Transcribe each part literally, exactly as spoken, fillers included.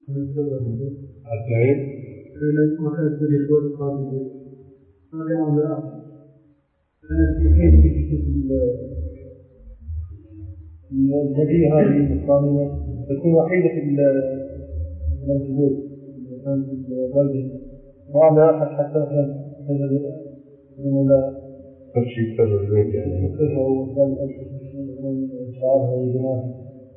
حتى الهدية هذه الإسلامية تكون وحيدة في المسجد في البلد ما لا أحد حتى تجد ولا تمشي كذا البيت يعني كذا وكان شعارها وجماعة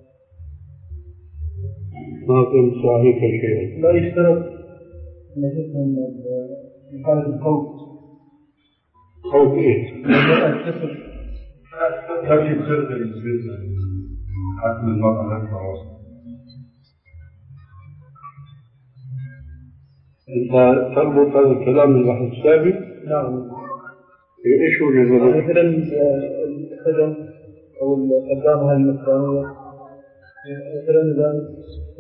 ما كان صحيح شيء لا يشترط نجسهم من حالة الخوف خوف إيه؟ هذه الخرقة بالنسبة حتى المرأة لا تتواصل. أنت تربط هذا الكلام بالبحث السابق؟ نعم. إيش هو الجزء؟ مثلا الخدم أو الخدامة المكانية مثلا إذا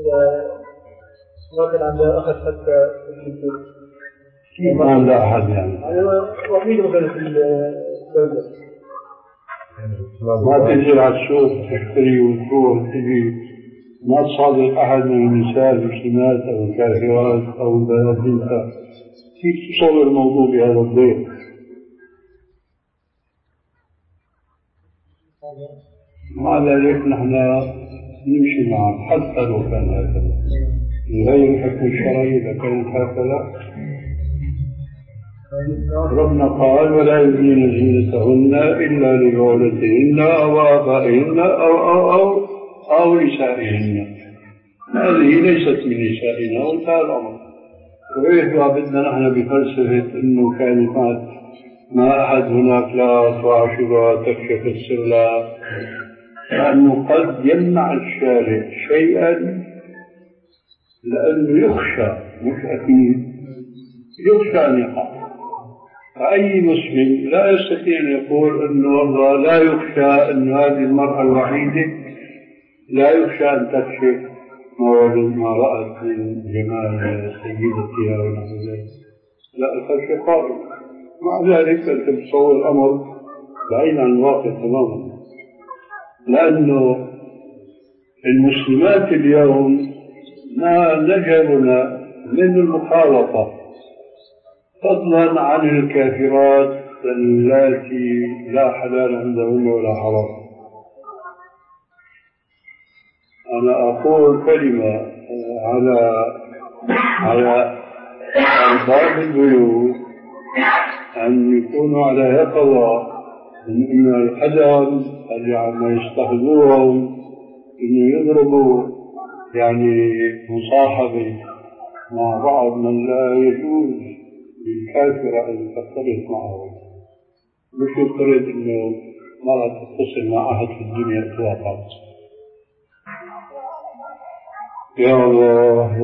ما كان عندها أحد حتى كيف ما عندها أحد يعني؟ أنا وحيد مثلا في الدولة ما تنزل على السوق تشتري وتروح تجي ما تصادق أحد من النساء المسلمات أو الكافرات أو البنات كيف تصور الموضوع بهذا الضيق؟ مع ذلك نحن نمشي معه حتى لو كان هكذا من غير الحكم الشرعي إذا كانت هكذا. ربنا قال ولا يبدين زينتهن إلا لبعولتهن أو آبائهن أو أو أو أو نسائهن. هذه ليست من نسائنا وانتهى الأمر. وإذا بدنا نحن بفلسفة إنه كانت ما أحد هناك لا تعاشرها تكشف السر لا، لأنه قد يمنع الشارع شيئا لأنه يخشى مش أكيد يخشى أن يقع. فأي مسلم لا يستطيع أن يقول أنه الله لا يخشى أن هذه المرأة الوحيدة لا يخشى أن تكشف ما رأت من جمال سيدتها ونحو ذلك. لا الخشية قائم. مع ذلك أنت تصور الأمر بعيد عن الواقع تماما، لأنه المسلمات اليوم ما نجلنا من المخالطة فضلا عن الكافرات التي لا حلال عندهن ولا حرام. أنا أقول كلمة على على أرباب البيوت أن يكونوا على يقظة من الحذر اللي عم يستخدموهم إنه يضربوا يعني مصاحبة مع بعض من لا يجوز للكافرة أن تختلط معه. مش يفترض إنه ما تتصل مع أحد في الدنيا إطلاقا. يا الله.